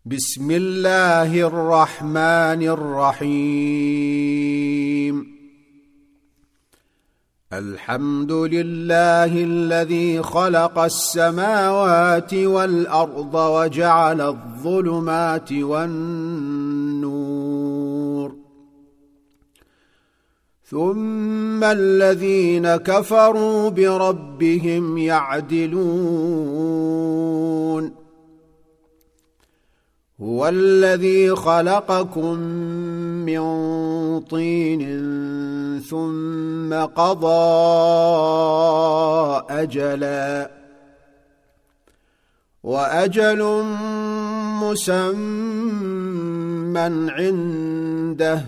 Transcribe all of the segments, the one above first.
بسم الله الرحمن الرحيم. الحمد لله الذي خلق السماوات والأرض وجعل الظلمات والنور، ثم الذين كفروا بربهم يعدلون. هو الذي خلقكم من طين ثم قضى أجلا، وأجل مسمى عنده،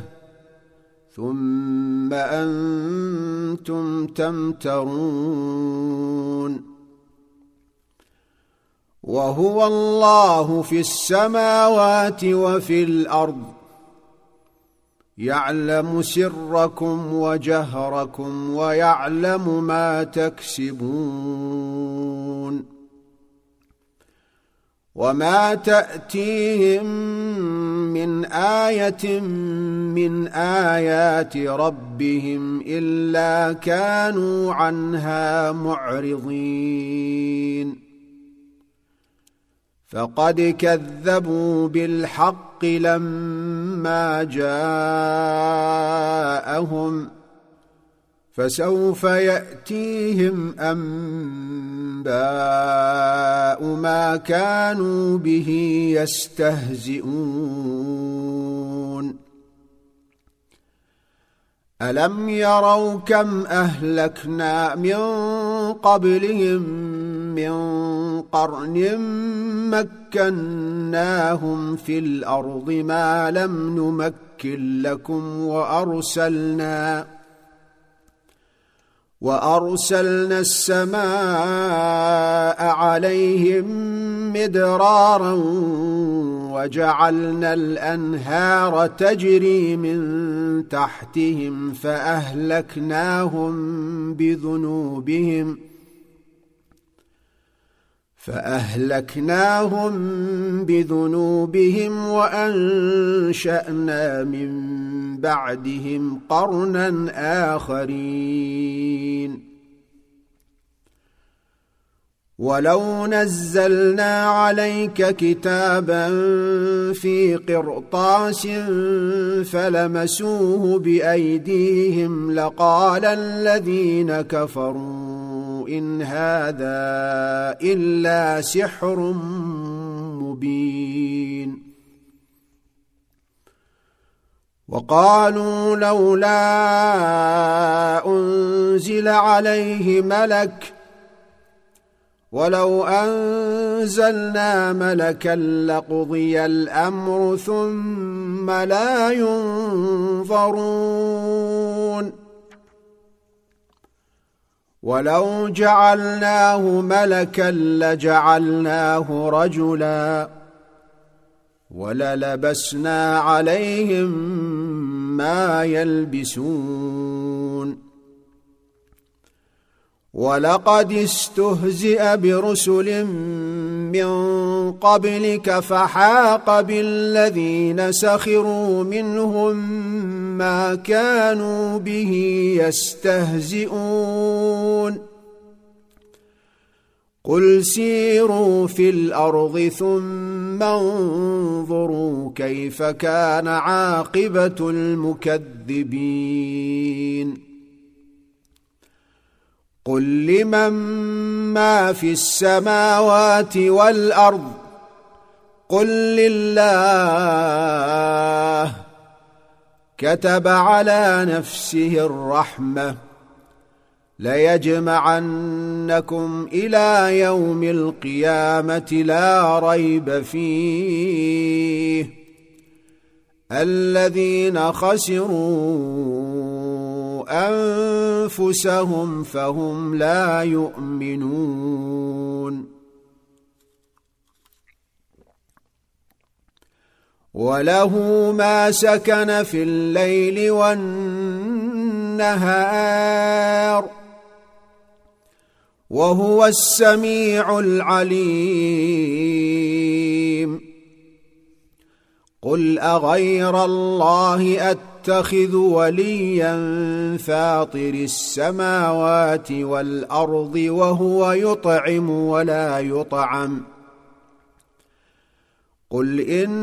ثم أنتم تمترون. وهو الله في السماوات وفي الأرض، يعلم سركم وجهركم ويعلم ما تكسبون. وما تأتيهم من آية من آيات ربهم إلا كانوا عنها معرضين. فقد كذبوا بالحق لما جاءهم، فسوف يأتيهم أنباء ما كانوا به يستهزئون. ألم يروا كم أهلكنا من قبلهم من قرن مكناهم في الأرض ما لم نمكن لكم، وأرسلنا السماء عليهم مدرارا، وجعلنا الأنهار تجري من تحتهم فأهلكناهم بذنوبهم وأنشأنا من بعدهم قرنا آخرين. ولو نزلنا عليك كتابا في قرطاس فلمسوه بأيديهم لقال الذين كفروا إن هذا إلا سحر مبين. وقالوا لولا أنزل عليه ملك، ولو أنزلنا ملكا لقضي الأمر ثم لا ينظرون. ولو جعلناه ملكا لجعلناه رجلا، وللبسنا عليهم ما يلبسون. ولقد استهزئ برسل من قبلك فحاق بالذين سخروا منهم ما كانوا به يستهزئون. قل سيروا في الأرض ثم انظروا كيف كان عاقبة المكذبين. قل لمن ما في السماوات والأرض، قل لله. كتب على نفسه الرحمة ليجمعنكم إلى يوم القيامة لا ريب فيه، الذين خسروا أنفسهم فهم لا يؤمنون. وله ما سكن في الليل والنهار، وهو السميع العليم. قل أغير الله أتخذ وليا فاطر السماوات والأرض وهو يطعم ولا يطعم قل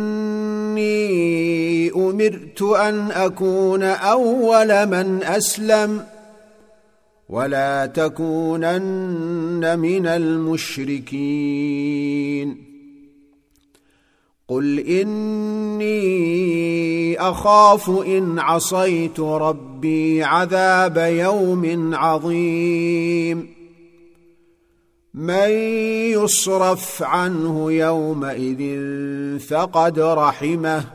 إني أمرت أن أكون أول من أسلم ولا تكونن من المشركين قل إني أخاف إن عصيت ربي عذاب يوم عظيم من يصرف عنه يومئذ فقد رحمه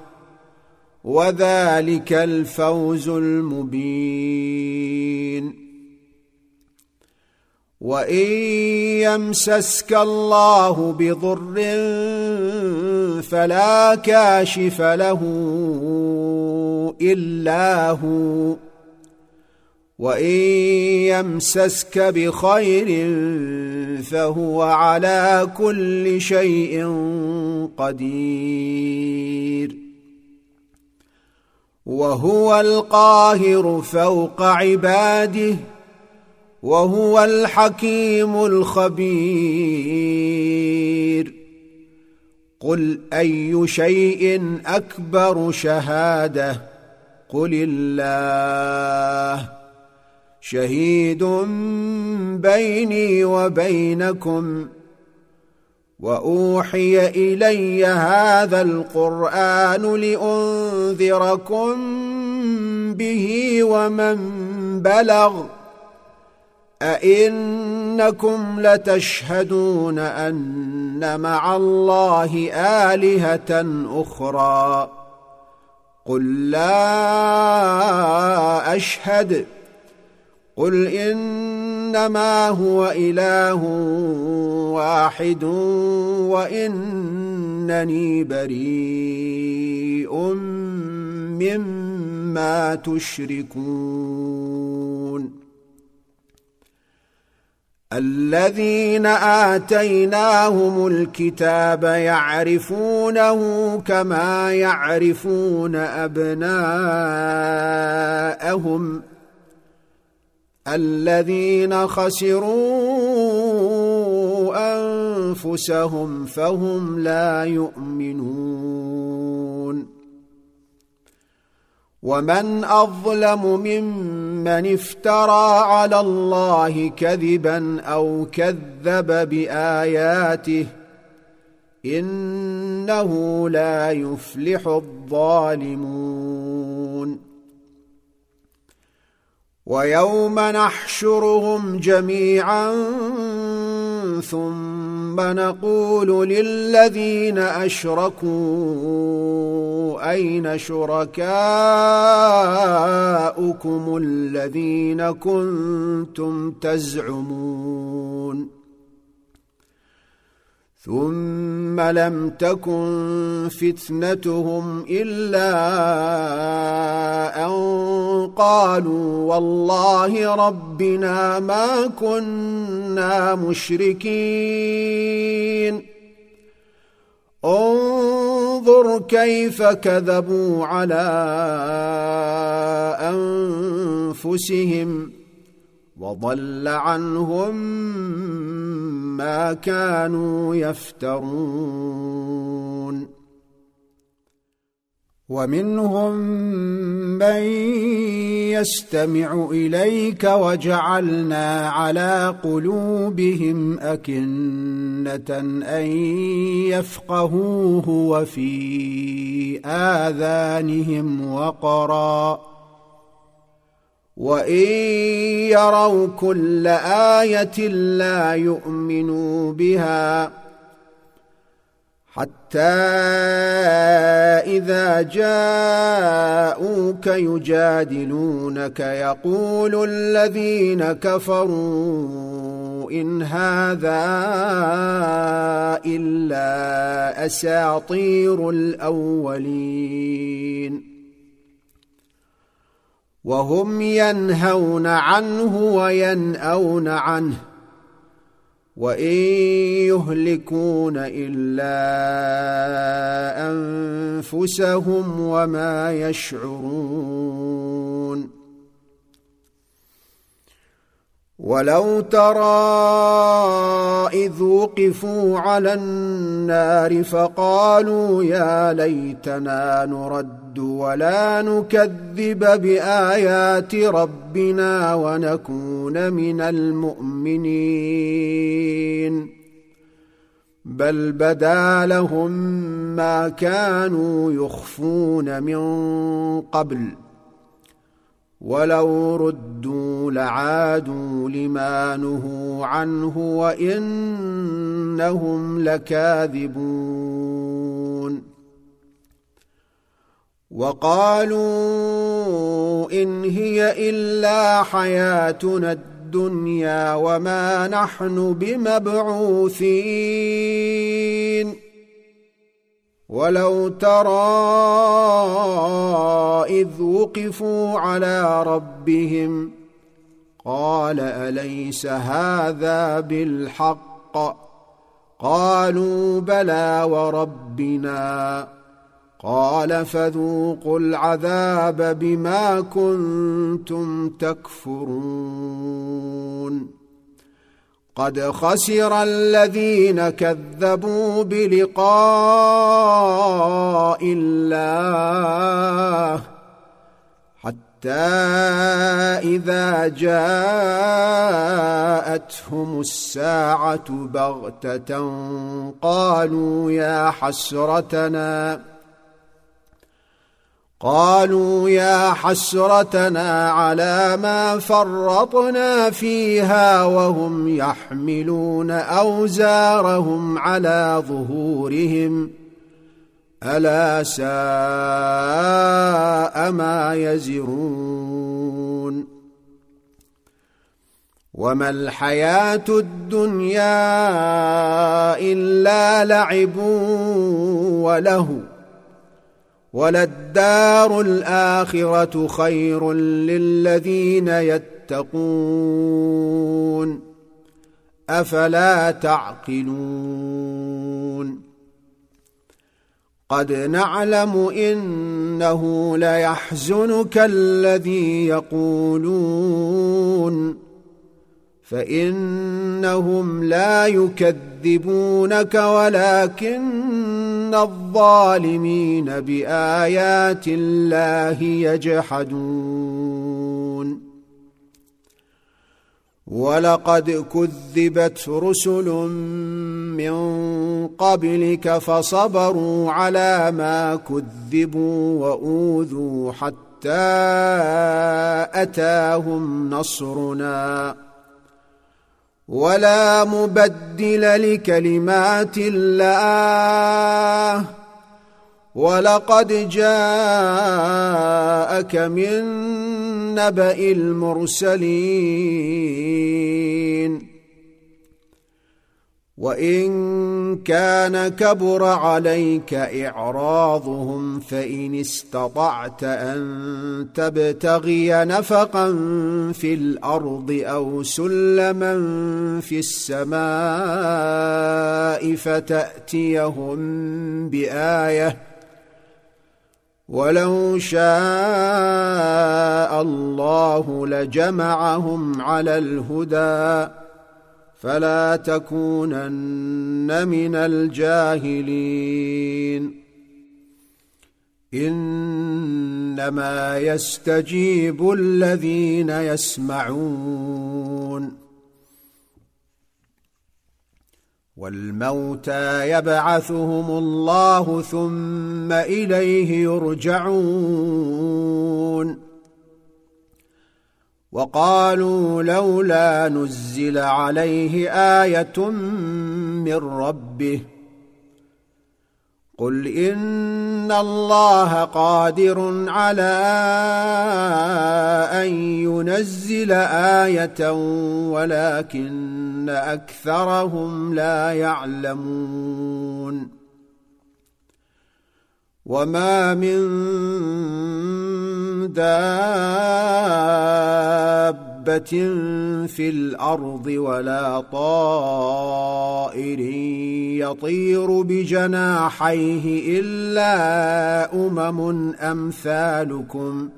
وذلك الفوز المبين وإن يمسسك الله بضر فلا كاشف له إلا هو وإن يمسسك بخير فهو على كل شيء قدير وهو القاهر فوق عباده وهو الحكيم الخبير قل أي شيء أكبر شهادة قل الله شهيد بيني وبينكم وأوحي إلي هذا القرآن لأنذركم به ومن بلغ أئنكم لتشهدون أن مع الله آلهة أخرى قل لا أشهد قل إنما هو إله واحد وإنني بريء مما تشركون الذين آتيناهم الكتاب يعرفونه كما يعرفون أبناءهم الذين خسروا أنفسهم فهم لا يؤمنون ومن أظلم ممن افترى على الله كذبا أو كذب بآياته إنه لا يفلح الظالمون ويوم نحشرهم جميعا ثم نقول للذين أشركوا أين شركاؤكم الذين كنتم تزعمون ثم لم تكن فتنتهم إلا أن قالوا والله ربنا ما كنا مشركين انظر كيف كذبوا على أنفسهم وضل عنهم ما كانوا يفترون ومنهم من يستمع إليك وجعلنا على قلوبهم أكنة أن يفقهوه وفي آذانهم وقرا وإن يروا كل آية لا يؤمنوا بها حتى إذا جاءوك يجادلونك يقول الذين كفروا إن هذا إلا أساطير الأولين وهم ينهون عنه وينأون عنه وإن يهلكون إلا أنفسهم وما يشعرون. ولو ترى إذ وقفوا على النار فقالوا يا ليتنا نرد ولا نكذب بآيات ربنا ونكون من المؤمنين بل بدا لهم ما كانوا يخفون من قبل ولو ردوا لعادوا لما نهوا عنه وإنهم لكاذبون. وقالوا إن هي إلا حياتنا الدنيا وما نحن بمبعوثين. ولو ترى إذ وقفوا على ربهم قال أليس هذا بالحق قالوا بلى وربنا قال فذوقوا العذاب بما كنتم تكفرون. قد خسر الذين كذبوا بلقاء الله حتى إذا جاءتهم الساعة بغتة قالوا يا حسرتنا على ما فرطنا فيها وهم يحملون أوزارهم على ظهورهم ألا ساء ما يزرون. وما الحياة الدنيا إلا لعب وله وللدار الآخرة خير للذين يتقون أفلا تعقلون. قد نعلم إنه ليحزنك الذي يقولون فإنهم لا يكذبونك ولكن الظالمين بآيات الله يجحدون. ولقد كذبت رسل من قبلك فصبروا على ما كذبوا وأوذوا حتى أتاهم نصرنا ولا مبدل لكلمات الله ولقد جاءك من نبأ المرسلين. وإن كان كبر عليك إعراضهم فإن استطعت أن تبتغي نفقا في الأرض أو سلما في السماء فتأتيهم بآية ولو شاء الله لجمعهم على الهدى فلا تكونن من الجاهلين. إنما يستجيب الذين يسمعون والموتى يبعثهم الله ثم إليه يرجعون. وقالوا لولا نزل عليه آية من ربه قل إن الله قادر على أن ينزل آية ولكن أكثرهم لا يعلمون. وما من دابة دابة في الأرض ولا طائر يطير بجناحيه إلا أمم أمثالكم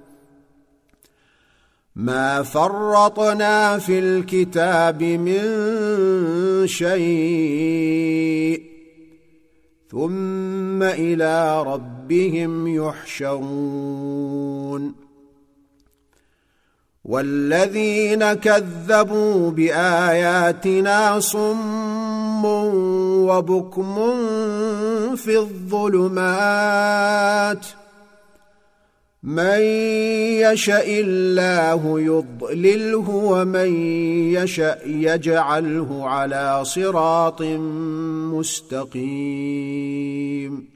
ما فرطنا في الكتاب من شيء ثم إلى ربهم يحشرون والذين كذبوا بآياتنا صم وبكم في الظلمات من يشاء الله يضلله ومن يشاء يجعله على صراط مستقيم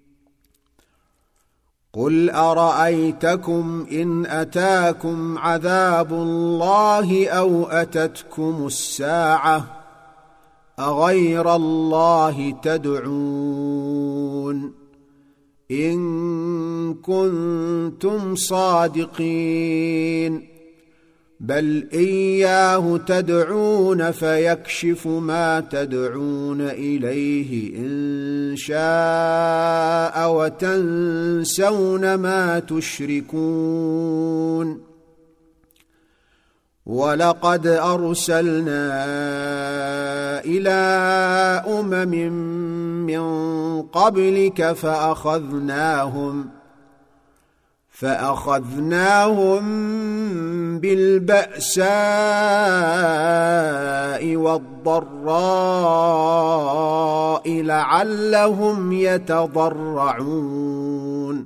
قل أرأيتكم إن أتاكم عذاب الله أو أتتكم الساعة أغير الله تدعون إن كنتم صادقين بل إياه تدعون فيكشف ما تدعون إليه إن شاء وتنسون ما تشركون ولقد أرسلنا إلى أمم من قبلك فأخذناهم بالبأساء والضراء لعلهم يتضرعون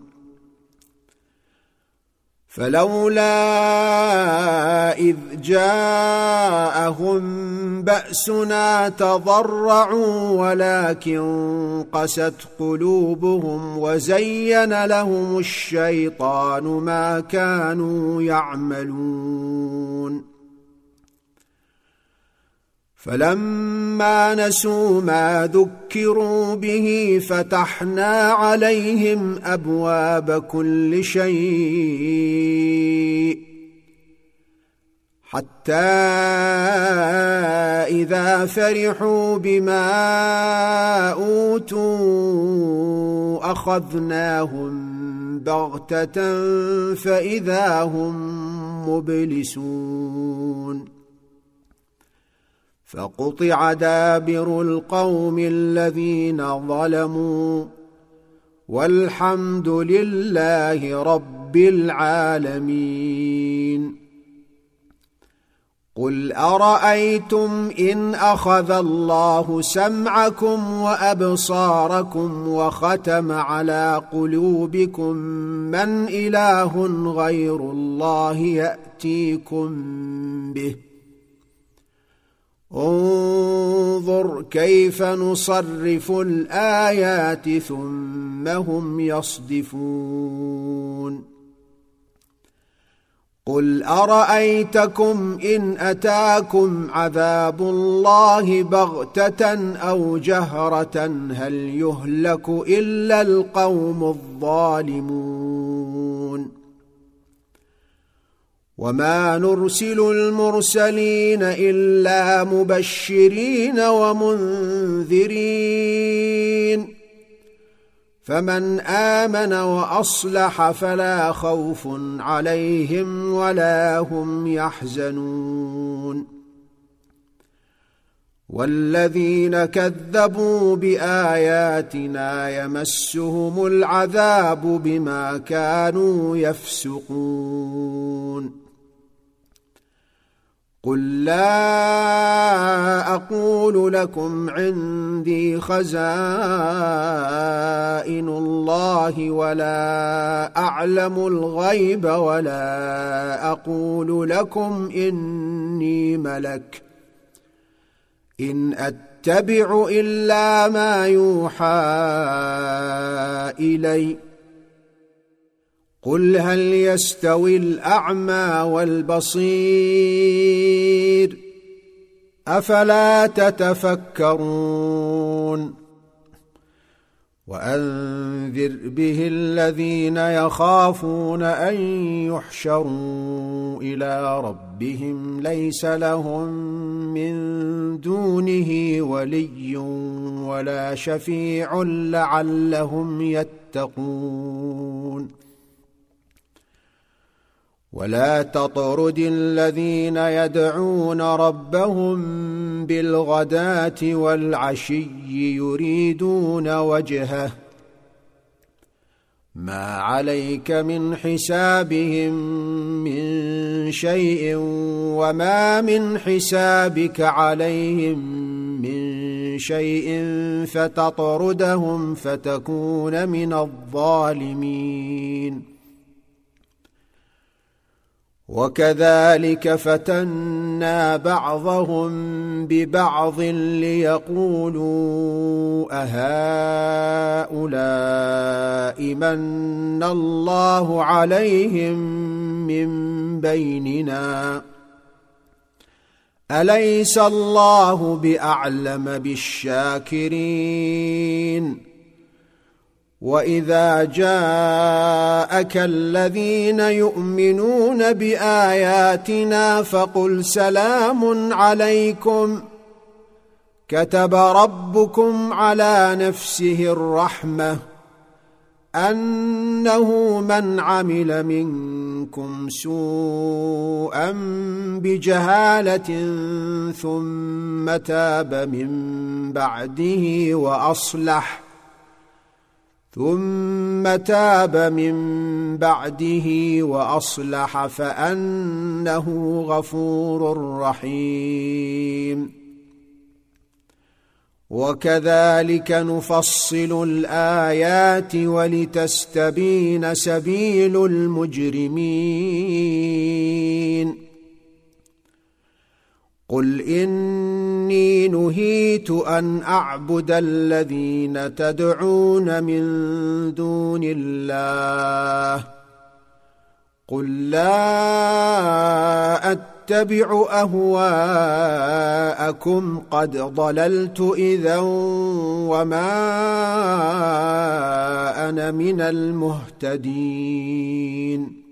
فلولا إذ جاءهم بأسنا تضرعوا ولكن قست قلوبهم وزين لهم الشيطان ما كانوا يعملون فلما نسوا ما ذكروا به فتحنا عليهم أبواب كل شيء حتى إذا فرحوا بما أوتوا أخذناهم بغتة فإذا هم مبلسون فقطع دابر القوم الذين ظلموا والحمد لله رب العالمين قل أرأيتم إن أخذ الله سمعكم وأبصاركم وختم على قلوبكم من إله غير الله يأتيكم به انظر كيف نصرف الآيات ثم هم يصدفون قل أرأيتكم إن أتاكم عذاب الله بغتة أو جهرة هل يهلك إلا القوم الظالمون وما نرسل المرسلين إلا مبشرين ومنذرين فمن آمن وأصلح فلا خوف عليهم ولا هم يحزنون والذين كذبوا بآياتنا يمسهم العذاب بما كانوا يفسقون قل لا أقول لكم عندي خزائن الله ولا أعلم الغيب ولا أقول لكم إني ملك إن أتبع إلا ما يوحى إلي قل هل يستوي الأعمى والبصير أفلا تتفكرون وأنذر به الذين يخافون أن يحشروا إلى ربهم ليس لهم من دونه ولي ولا شفيع لعلهم يتقون ولا تطرد الذين يدعون ربهم بالغداة والعشي يريدون وجهه ما عليك من حسابهم من شيء وما من حسابك عليهم من شيء فتطردهم فتكون من الظالمين وكذلك فتنا بعضهم ببعض ليقولوا أهؤلاء من الله عليهم من بيننا أليس الله بأعلم بالشاكرين وإذا جاءك الذين يؤمنون بآياتنا فقل سلام عليكم كتب ربكم على نفسه الرحمة أنه من عمل منكم سوءا بجهالة ثم تاب من بعده وأصلح فأنه غفور رحيم وكذلك نفصل الآيات ولتستبين سبيل المجرمين قل إني نهيت أن أعبد الذين تدعون من دون الله قل لا أتبع أهواءكم قد ضللت إذا وما أنا من المهتدين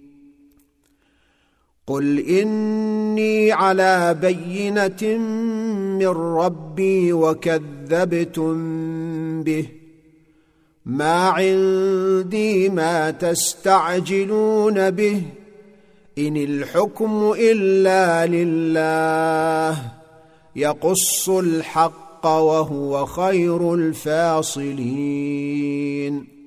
قل إني على بينة من ربي وكذبتم به ما عندي ما تستعجلون به إن الحكم إلا لله يقص الحق وهو خير الفاصلين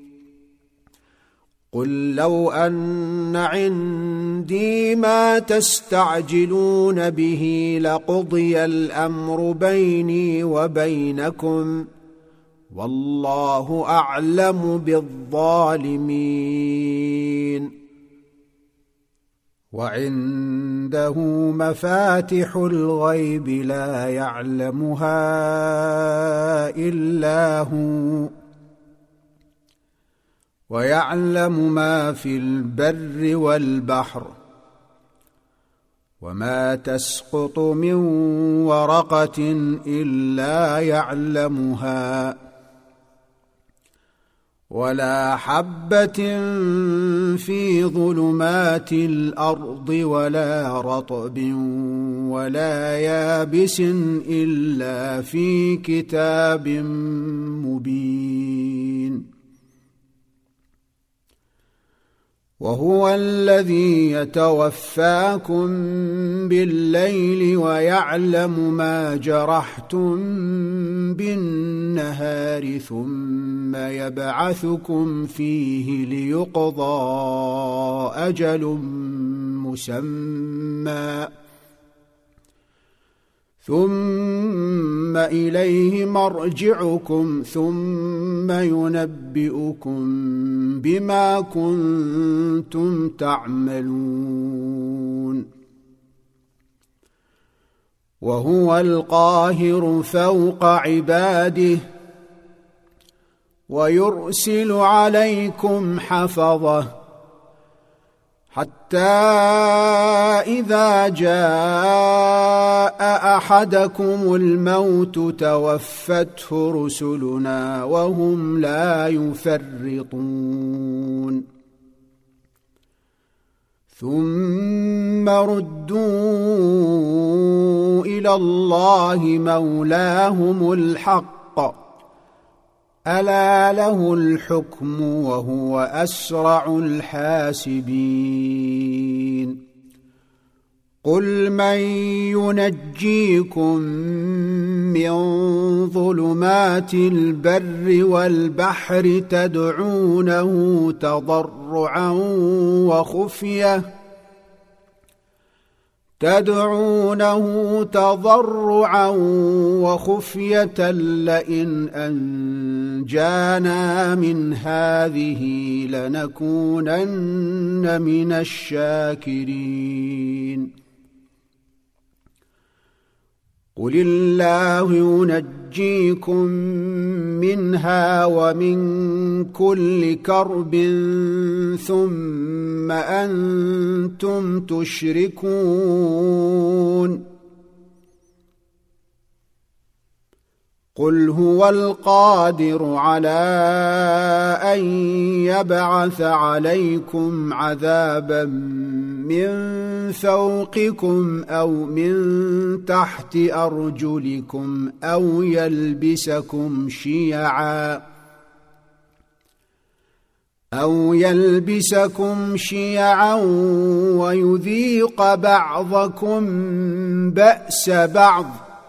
قل لو أن عندي ما تستعجلون به لقضي الأمر بيني وبينكم والله أعلم بالظالمين وعنده مفاتح الغيب لا يعلمها إلا هو ويعلم ما في البر والبحر وما تسقط من ورقة إلا يعلمها ولا حبة في ظلمات الأرض ولا رطب ولا يابس إلا في كتاب مبين وهو الذي يتوفاكم بالليل ويعلم ما جرحتم بالنهار ثم يبعثكم فيه ليقضى أجل مسمى ثم إليه مرجعكم ثم ينبئكم بما كنتم تعملون وهو القاهر فوق عباده ويرسل عليكم حتى إذا جاء أحدكم الموت توفته رسلنا وهم لا يفرطون ثم ردوا إلى الله مولاهم الحق ألا له الحكم وهو أسرع الحاسبين قل من ينجيكم من ظلمات البر والبحر تدعونه تضرعا وخفية لئن أنجانا من هذه لنكونن من الشاكرين قل الله ينجيكم منها ومن كل كرب ثم أنتم تشركون قل هو القادر على أن يبعث عليكم عذابا من فوقكم أو من تحت أرجلكم أو يلبسكم شيعا ويذيق بعضكم بأس بعض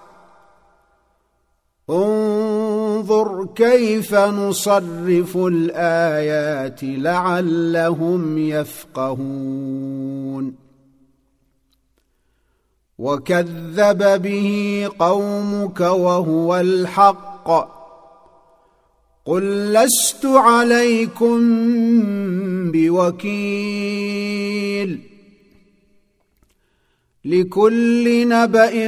انظر كيف نصرف الآيات لعلهم يفقهون وكذب به قومك وهو الحق قل لست عليكم بوكيل لكل نبأ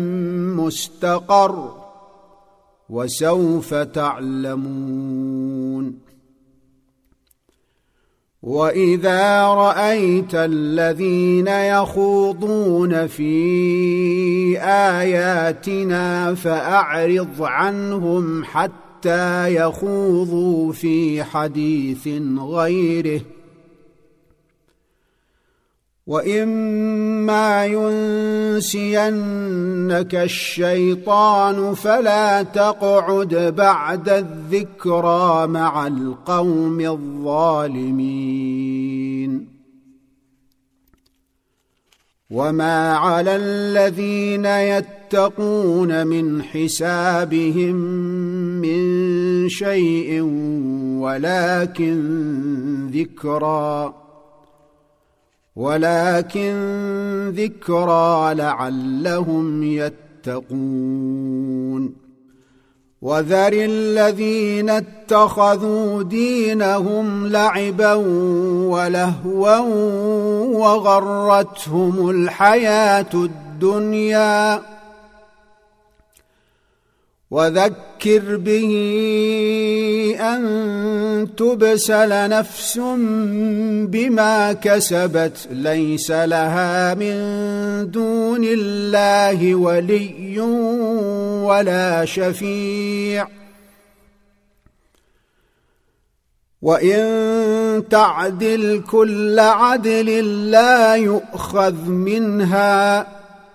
مستقر وسوف تعلمون وإذا رأيت الذين يخوضون في آياتنا فأعرض عنهم حتى يخوضوا في حديث غيره وإما ينسينك الشيطان فلا تقعد بعد الذكرى مع القوم الظالمين وما على الذين يتقون من حسابهم من شيء ولكن ذكرى لعلهم يتقون وذر الذين اتخذوا دينهم لعبا ولهوا وغرتهم الحياة الدنيا وذكر به أن تبسل نفس بما كسبت ليس لها من دون الله ولي ولا شفيع وإن تعدل كل عدل لا يؤخذ منها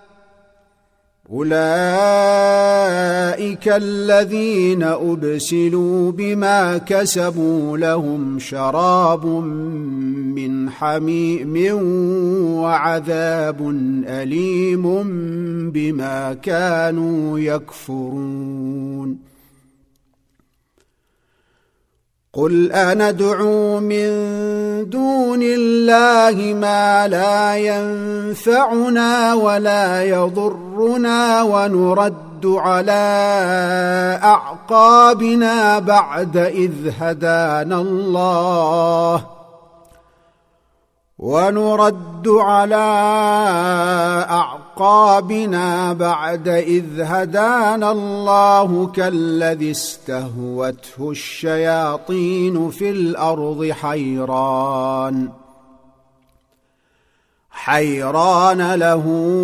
أولئك الذين أبسلوا بما كسبوا لهم شراب من حميم وعذاب أليم بما كانوا يكفرون قل أندعو من دون الله ما لا ينفعنا ولا يضرنا ونرد على أعقابنا بعد إذ هدانا الله كالذي استهوته الشياطين في الأرض حيران له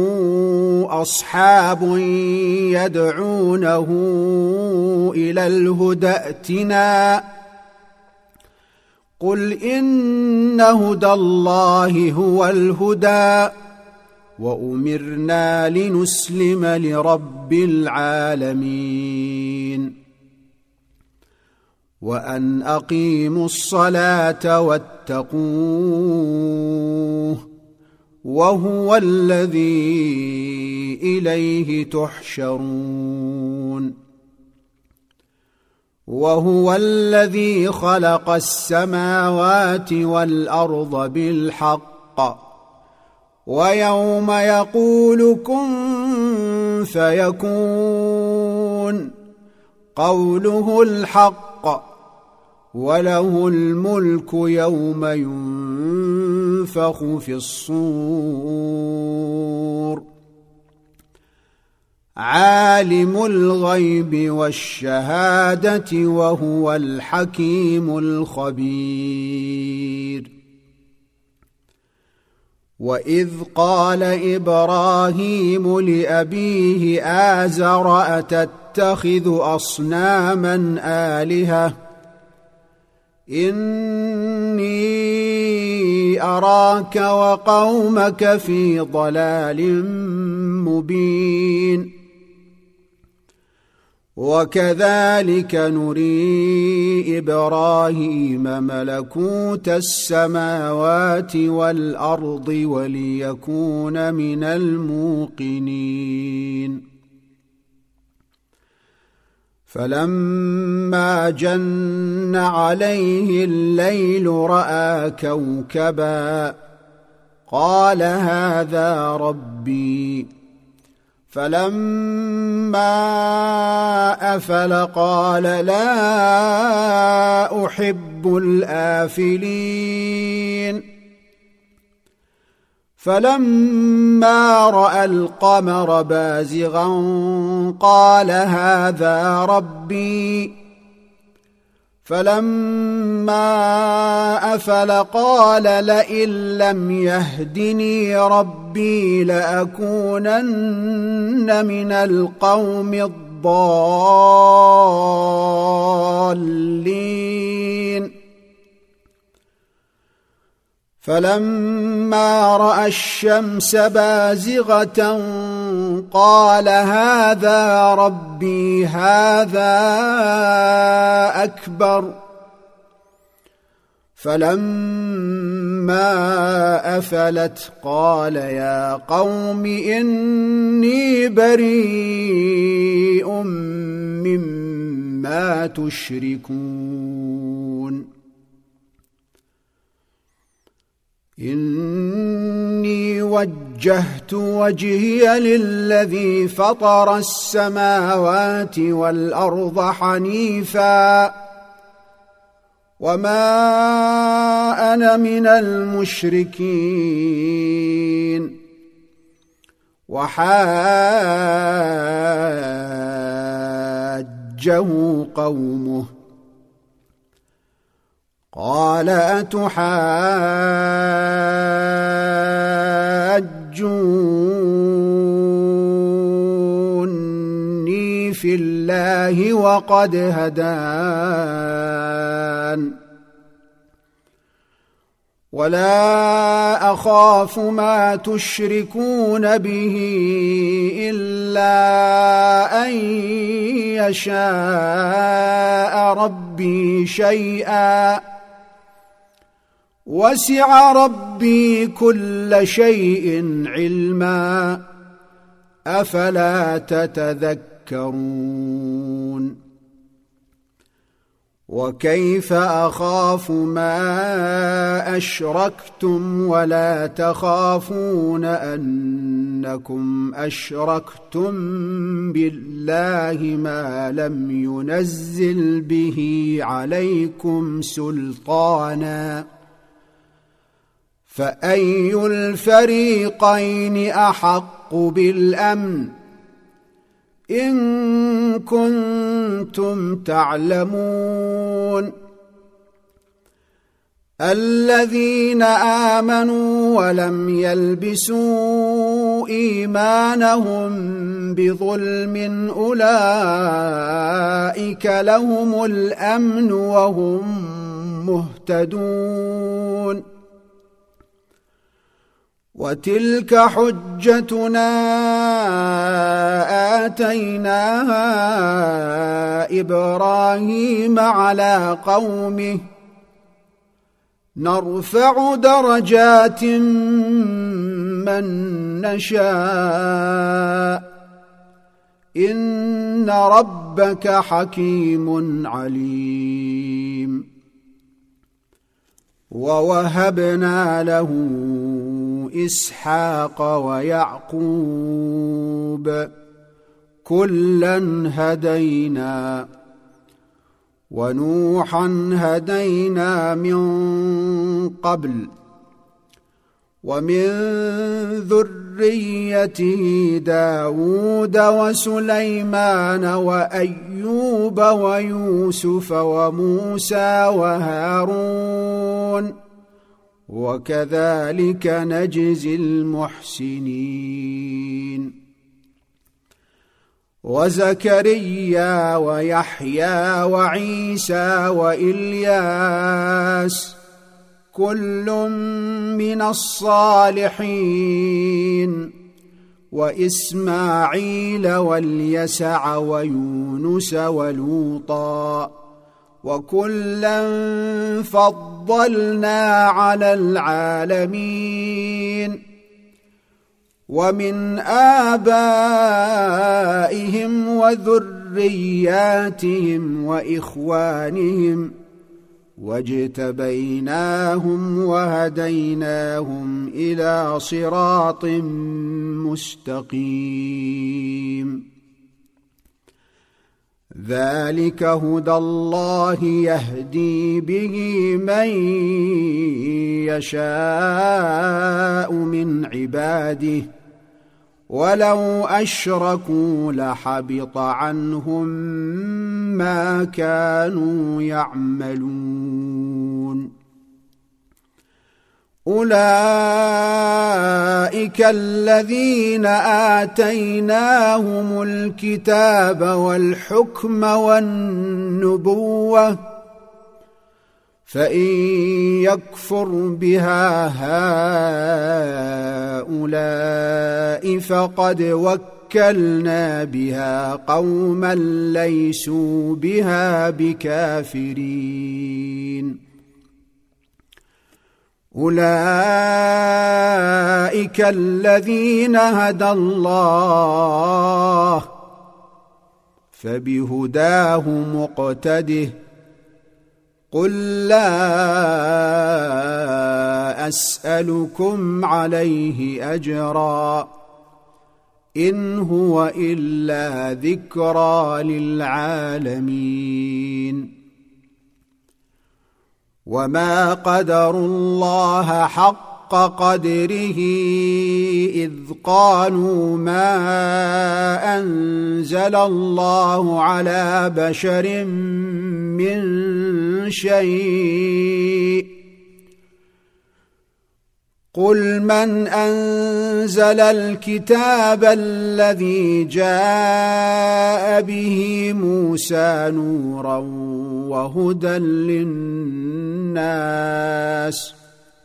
أصحاب يدعونه إلى الهدى ائتنا قل إن هدى الله هو الهدى وأمرنا لنسلم لرب العالمين وأن أقيموا الصلاة واتقوه وهو الذي إليه تحشرون وهو الذي خلق السماوات والأرض بالحق ويوم يقول كن فيكون قوله الحق وله الملك يوم ينفخ في الصور عالم الغيب والشهادة وهو الحكيم الخبير وإذ قال إبراهيم لأبيه آزر أتتخذ أصناما آلهة إني أراك وقومك في ضلال مبين وكذلك نري إبراهيم ملكوت السماوات والأرض وليكون من الموقنين فلما جن عليه الليل رأى كوكبا قال هذا ربي فلما أفل قال لا أحب الآفلين فلما رأى القمر بازغا قال هذا ربي فلما أفل قال لئن لم يهدني ربي لأكونن من القوم الضالين فلما رأى الشمس بازغة قال هذا ربي هذا أكبر فلما أفلت قال يا قوم إني بريء مما تشركون إني وجهت وجهي للذي فطر السماوات والأرض حنيفا وما أنا من المشركين وحاجه قومه قال أتحاجوني في الله وقد هدان ولا أخاف ما تشركون به إلا أن يشاء ربي شيئا وسع ربي كل شيء علما أفلا تتذكرون وكيف أخاف ما أشركتم ولا تخافون أنكم أشركتم بالله ما لم ينزل به عليكم سلطانا فأي الفريقين أحق بالأمن إن كنتم تعلمون الذين آمنوا ولم يلبسوا إيمانهم بظلم أولئك لهم الأمن وهم مهتدون وتلك حجتنا آتيناها إبراهيم على قومه نرفع درجات من نشاء إن ربك حكيم عليم ووهبنا له إسحاق ويعقوب كلا هدينا ونوحا هدينا من قبل ومن ذريته داود وسليمان وأيوب ويوسف وموسى وهارون وكذلك نجزي المحسنين وزكريا ويحيى وعيسى وإلياس كل من الصالحين وإسماعيل واليسع ويونس ولوطا وكلا فضلنا على العالمين ومن آبائهم وذرياتهم وإخوانهم واجتبيناهم وهديناهم إلى صراط مستقيم ذلك هدى الله يهدي به من يشاء من عباده ولو أشركوا لحبط عنهم ما كانوا يعملون أولئك الذين آتيناهم الكتاب والحكم والنبوة فإن يكفر بها هؤلاء فقد وكلنا بها قوما ليسوا بها بكافرين أولئك الذين هدى الله فبهداه مقتده قل لا أسألكم عليه أجرا إن هو إلا ذكرى للعالمين وما قدروا الله حق قدره إذ قالوا ما أنزل الله على بشر من شيء قل من أنزل الكتاب الذي جاء به موسى نورا وهدى للناس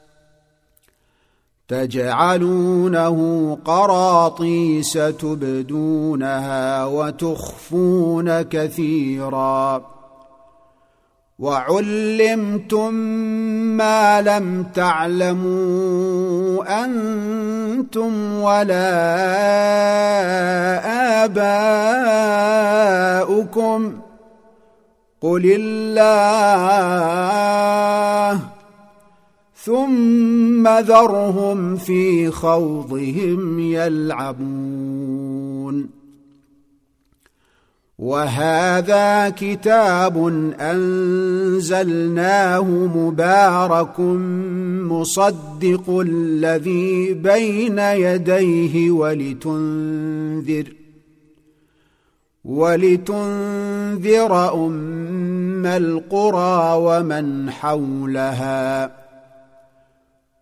تجعلونه قراطيس تبدونها وتخفون كثيرا وعلمتم ما لم تعلموا أنتم ولا آباؤكم قل الله ثم ذرهم في خوضهم يلعبون وهذا كتاب أنزلناه مبارك مصدق الذي بين يديه ولتنذر أم القرى ومن حولها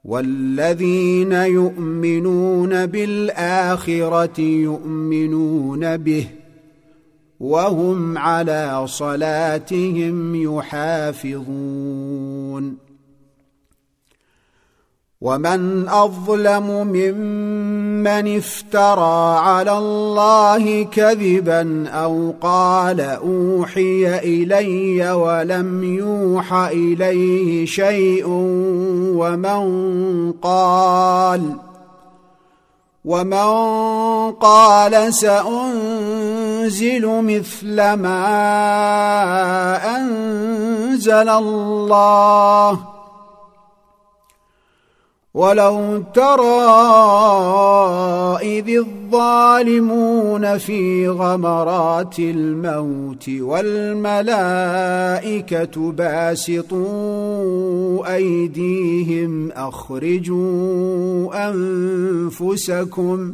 والذين يؤمنون بالآخرة يؤمنون به وهم على صلاتهم يحافظون ومن أظلم ممن افترى على الله كذبا أو قال أوحي إلي ولم يوح إليه شيء ومن قال سأنزل مثل ما أنزل الله ولو ترى إذ الظالمون في غمرات الموت والملائكة باسطوا أيديهم أخرجوا أنفسكم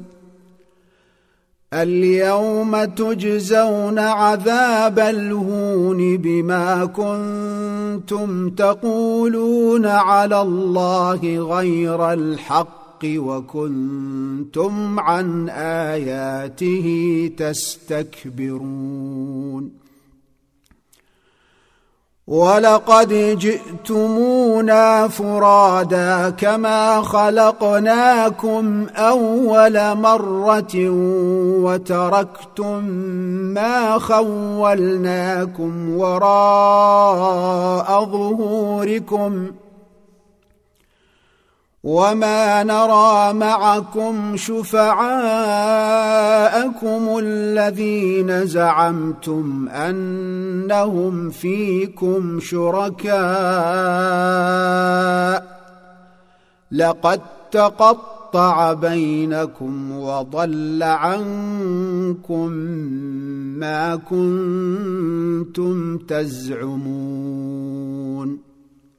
اليوم تجزون عذاب الهون بما كنتم تقولون على الله غير الحق وكنتم عن آياته تستكبرون ولقد جئتمونا فرادا كما خلقناكم أول مرة وتركتم ما خولناكم وراء ظهوركم وما نرى معكم شفعاءكم الذين زعمتم أنهم فيكم شركاء لقد تقطع بينكم وضل عنكم ما كنتم تزعمون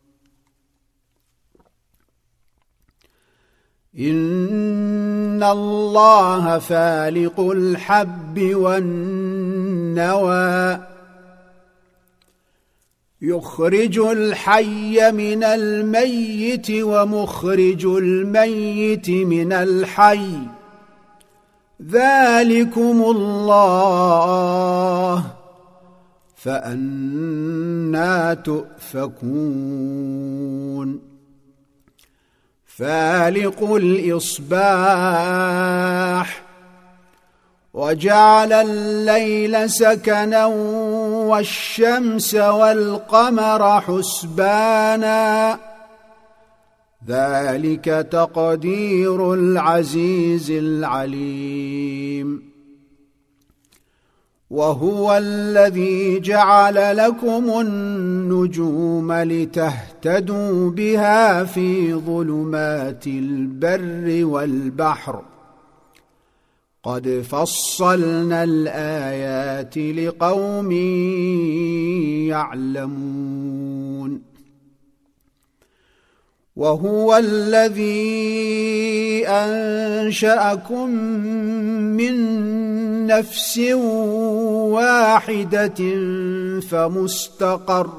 إن الله فالق الحب والنوى يخرج الحي من الميت ومخرج الميت من الحي ذلكم الله فأنى تؤفكون فالق الإصباح وجعل الليل سكنا والشمس والقمر حسبانا ذلك تقدير العزيز العليم وهو الذي جعل لكم النجوم لتهتدوا بها في ظلمات البر والبحر قد فصلنا الآيات لقوم يعلمون وهو الذي أنشأكم من نفس واحدة فمستقر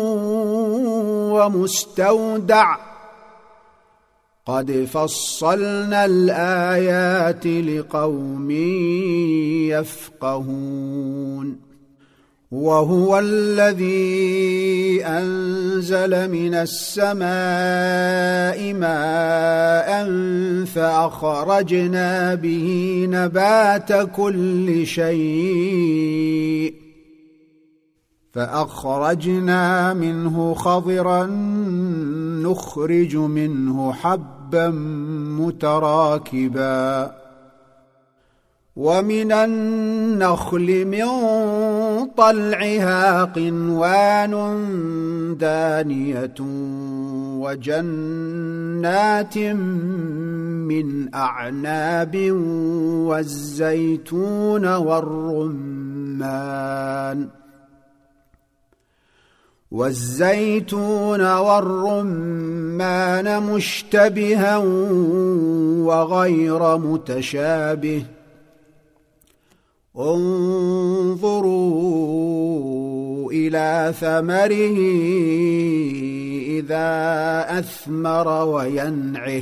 ومستودع قد فصلنا الآيات لقوم يفقهون وهو الذي أنزل من السماء ماء فأخرجنا به نبات كل شيء فأخرجنا منه خضرا نخرج منه حبا متراكبا ومن النخل من طلعها قنوان دانية وجنات من أعناب والزيتون والرمان مشتبها وغير متشابه انظروا إلى ثمره إذا أثمر وينعه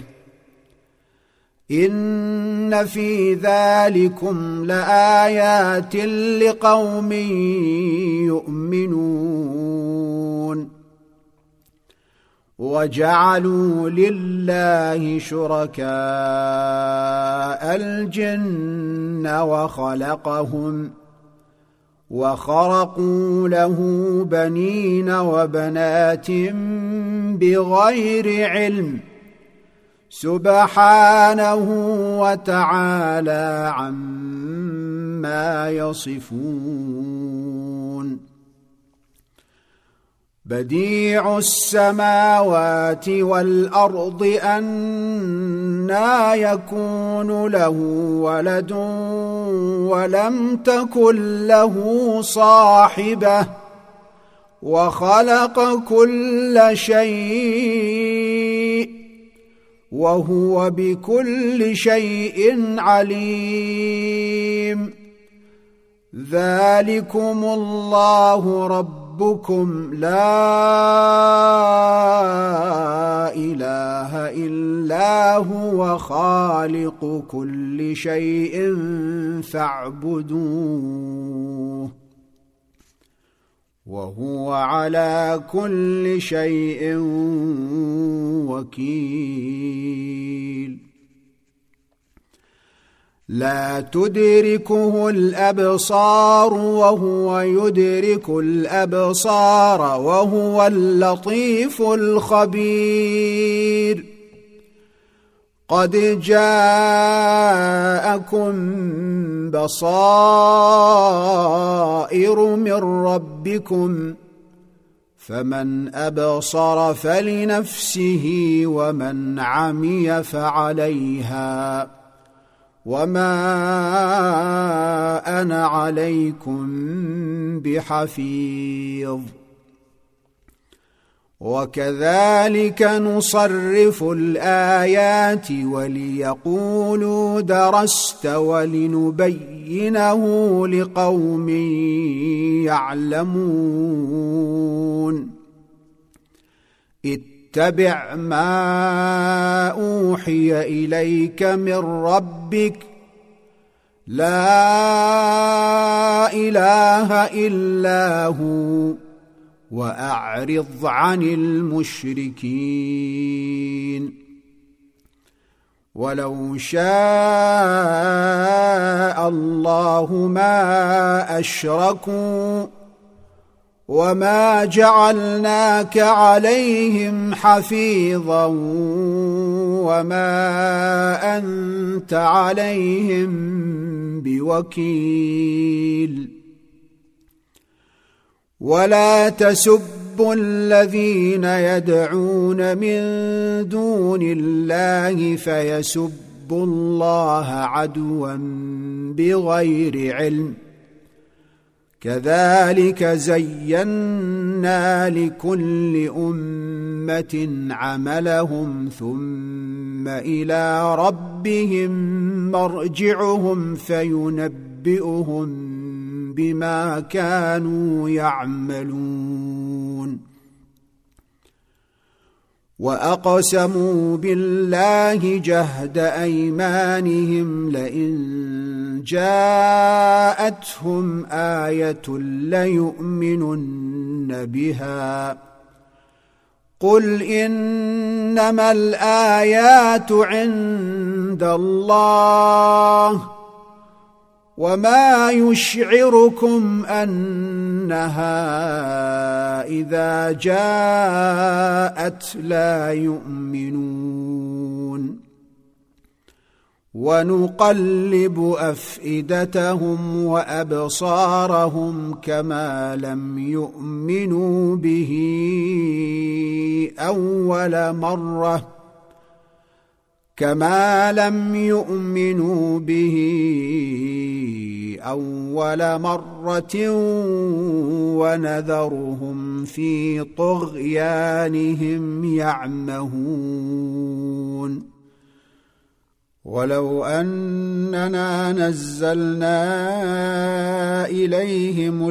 إن في ذلكم لآيات لقوم يؤمنون وجعلوا لله شركاء الجن وخلقهم وخرقوا له بنين وبنات بغير علم سبحانه وتعالى عما يصفون بديع السماوات والأرض أنى يكون له ولد ولم تكن له صاحبة وخلق كل شيء وهو بكل شيء عليم ذلكم الله ربكم لا إله إلا هو خالق كل شيء فاعبدوه وهو على كل شيء وكيل لا تدركه الأبصار وهو يدرك الأبصار وهو اللطيف الخبير قد جاءكم بصائر من ربكم فمن أبصر فلنفسه ومن عمي فعليها وما أنا عليكم بحفيظ وكذلك نصرف الآيات وليقولوا درست ولنبينه لقوم يعلمون اتبع ما أوحي إليك من ربك لا إله إلا هو وأعرض عن المشركين ولو شاء الله ما أشركوا وما جعلناك عليهم حفيظا وما أنت عليهم بوكيل ولا تسبوا الذين يدعون من دون الله فيسبوا الله عدوا بغير علم كذلك زينا لكل أمة عملهم ثم إلى ربهم مرجعهم فينبئهم بما كانوا يعملون وأقسموا بالله جهد أيمانهم لئن جاءتهم آية ليؤمنن بها قل إنما الآيات عند الله وما يشعركم أنها إذا جاءت لا يؤمنون ونقلب أفئدتهم وأبصارهم كما لم يؤمنوا به أول مرة ونذرهم في طغيانهم يعمهون ولو أننا نزلنا إليهم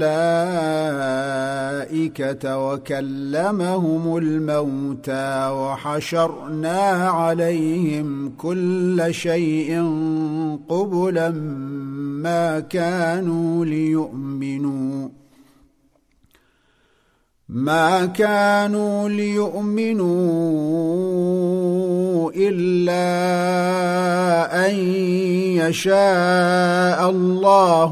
الملائكة وكلمهم الموتى وحشرنا عليهم كل شيء قبلا ما كانوا ليؤمنوا إلا أن يشاء الله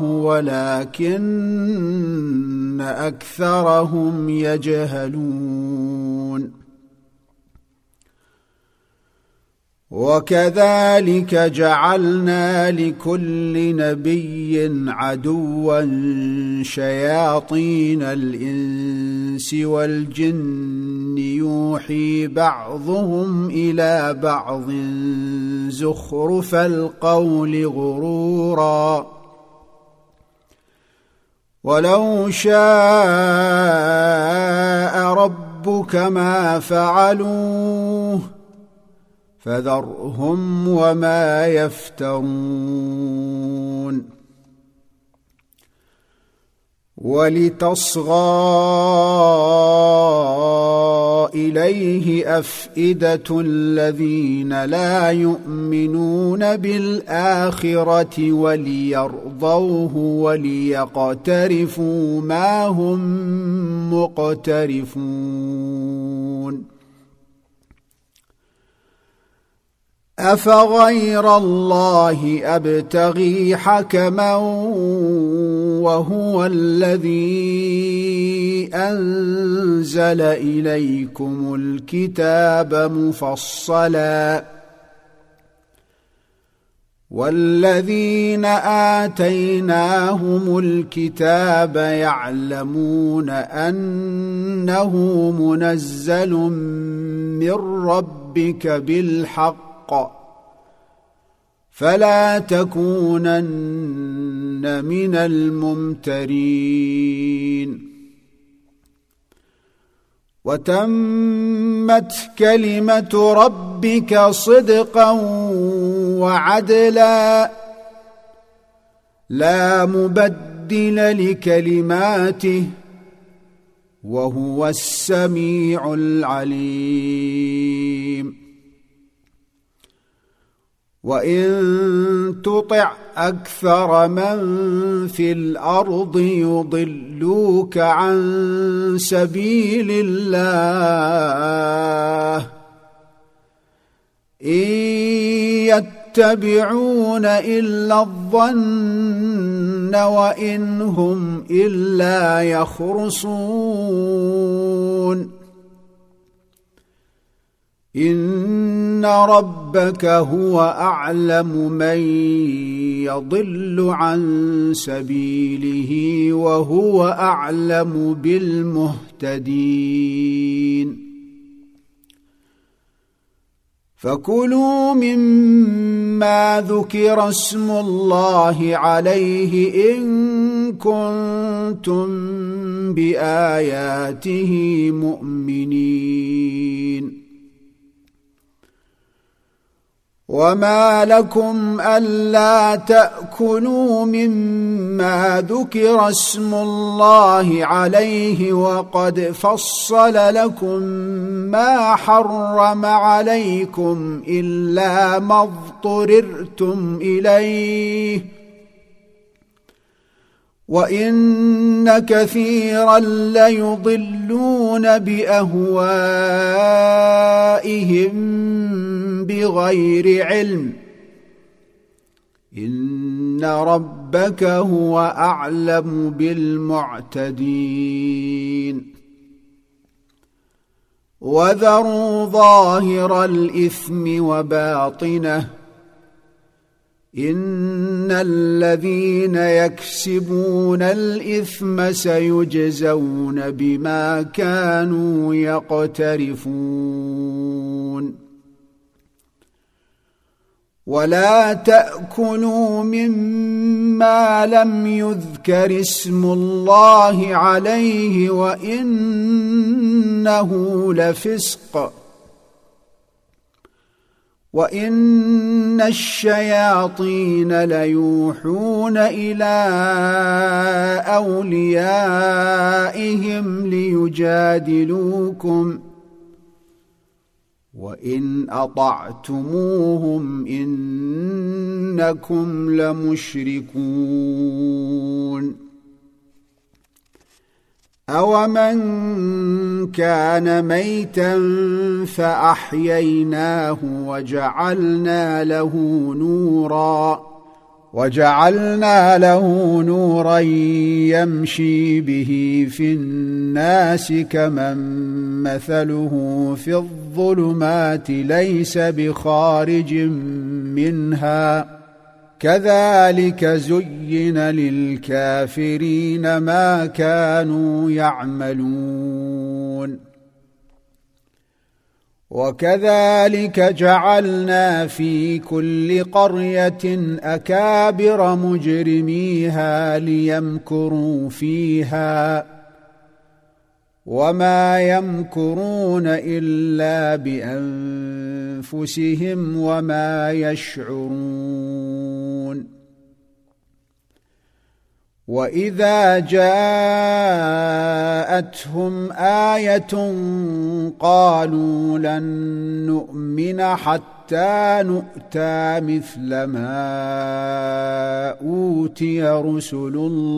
ولكن أكثرهم يجهلون. وكذلك جعلنا لكل نبي عدوا شياطين الإنس والجن يوحي بعضهم إلى بعض زخرف القول غرورا ولو شاء ربك ما فعلوه فذرهم وما يفترون. ولتصغى إليه أفئدة الذين لا يؤمنون بالآخرة وليرضوه وليقترفوا ما هم مقترفون. أفغير الله أبتغي حكما وهو الذي أنزل إليكم الكتاب مفصلا والذين آتيناهم الكتاب يعلمون أنه منزل من ربك بالحق فلا تكونن من الممترين. وتمت كلمة ربك صدقا وعدلا لا مبدل لكلماته وهو السميع العليم. وإن تطع أكثر من في الأرض يضلوك عن سبيل الله إن يتبعون إلا الظن وإن هم إلا يخرصون. إن ربك هو أعلم من يضل عن سبيله وهو أعلم بالمهتدين. فكلوا مما ذكر اسم الله عليه إن كنتم بآياته مؤمنين. وما لكم ألا تأكلوا مما ذكر اسم الله عليه وقد فصل لكم ما حرم عليكم إلا ما اضطررتم إليه وإن كثيرا ليضلون بأهوائهم بغير علم إن ربك هو أعلم بالمعتدين. وذروا ظاهر الإثم وباطنه إن الذين يكسبون الإثم سيجزون بما كانوا يقترفون. ولا تأكلوا مما لم يذكر اسم الله عليه وإنه لفسق وإن الشياطين ليوحون إلى أوليائهم ليجادلوكم وإن أطعتموهم إنكم لمشركون أومن كان ميتا فأحييناه وجعلنا له نورا يمشي به في الناس كمن مثله في الظلمات ليس بخارج منها كذلك زين للكافرين ما كانوا يعملون وكذلك جعلنا في كل قرية أكابر مجرميها ليمكروا فيها وما يمكرون إلا بأنفسهم وما يشعرون وإذا جاءتهم آية قالوا لن نؤمن حتى نؤتى مثل ما أوتي رسل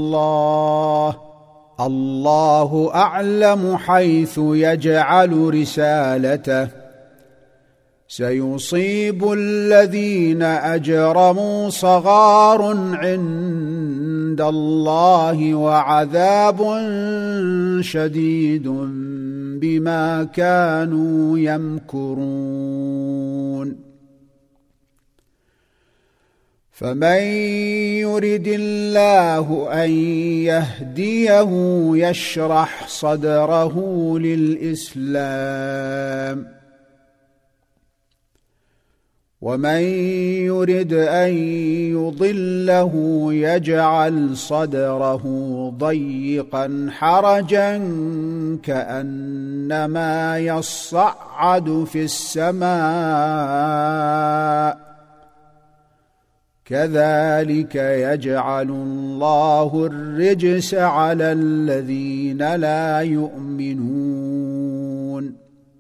الله أعلم حيث يجعل رسالته سيصيب الذين أجرموا صغار عند الله وعذاب شديد بما كانوا يمكرون فمن يرد الله أن يهديه يشرح صدره للإسلام ومن يرد أن يضله يجعل صدره ضيقا حرجا كأنما يصعد في السماء كذلك يجعل الله الرجس على الذين لا يؤمنون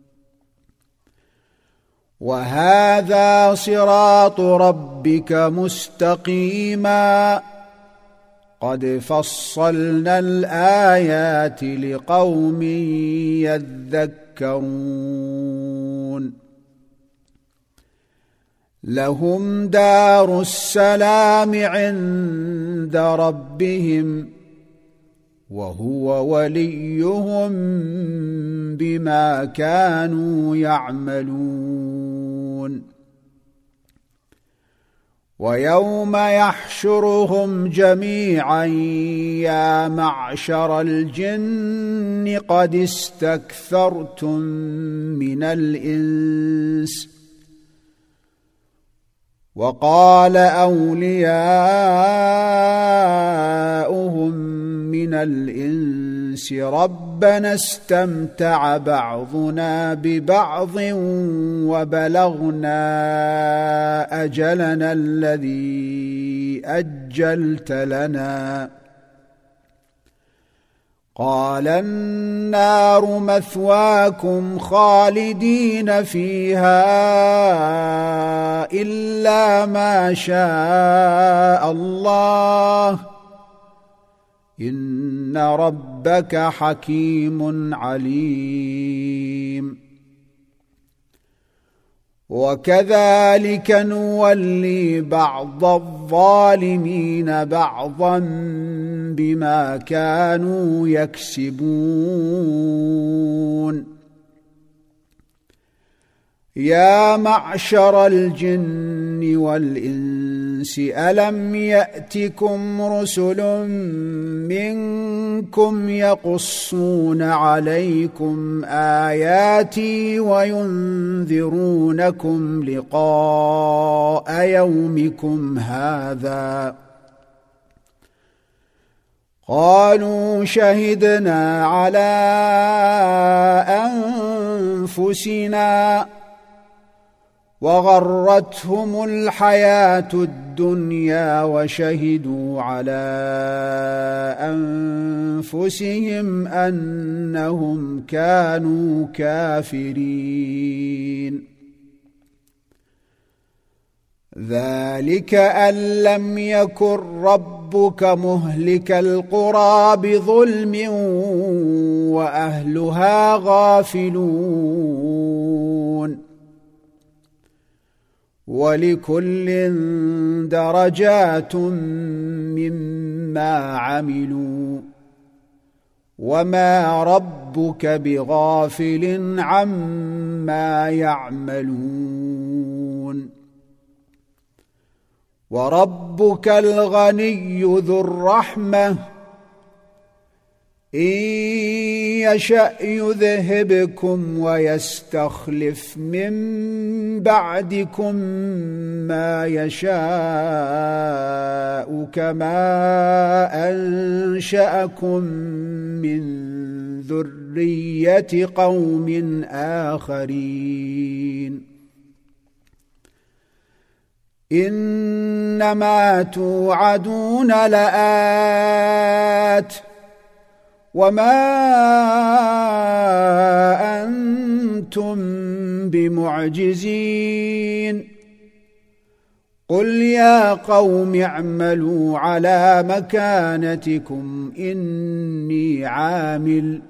وهذا صراط ربك مستقيما قد فصلنا الآيات لقوم يذكرون لهم دار السلام عند ربهم وهو وليهم بما كانوا يعملون ويوم يحشرهم جميعا يا معشر الجن قد استكثرتم من الإنس وقال أولياؤهم من الإنس ربنا استمتع بعضنا ببعض وبلغنا أجلنا الذي أجلت لنا قال النار مثواكم خالدين فيها إلا ما شاء الله إن ربك حكيم عليم وكذلك نولي بعض الظالمين بعضا بما كانوا يكسبون يا معشر الجن والإنس ألم يأتكم رسل منكم يقصون عليكم آياتي وينذرونكم لقاء يومكم هذا قالوا شهدنا على أنفسنا وغرتهم الحياة الدنيا وشهدوا على أنفسهم أنهم كانوا كافرين. ذلك أن لم يكن ربك مهلك القرى بظلم وأهلها غافلون. ولكل درجات مما عملوا وما ربك بغافل عما يعملون. وربك الغني ذو الرحمة إن يشأ يذهبكم ويستخلف من بعدكم ما يشاء كما أنشأكم من ذرية قوم آخرين. إنما توعدون لآت وما أنتم بمعجزين. قل يا قوم اعملوا على مكانتكم إني عامل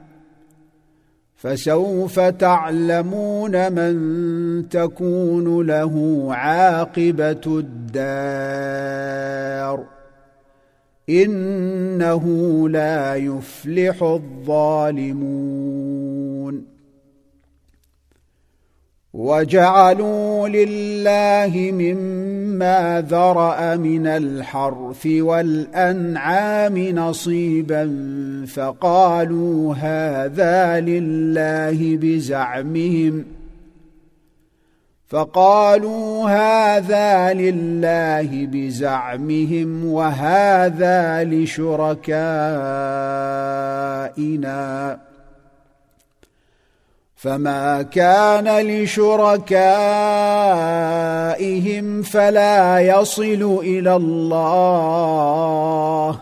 فسوف تعلمون من تكون له عاقبة الدار إنه لا يفلح الظالمون. وجعلوا لله مما ذرأ من الحرث والأنعام نصيبا فقالوا هذا لله بزعمهم وهذا لشركائنا فما كان لشركائهم فلا يصل إلى الله